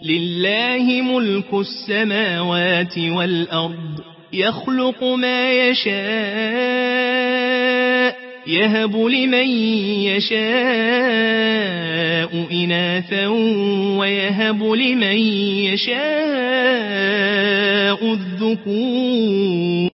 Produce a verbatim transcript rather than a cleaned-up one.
لله ملك السماوات والأرض يخلق ما يشاء يهب لمن يشاء إناثا ويهب لمن يشاء الذكور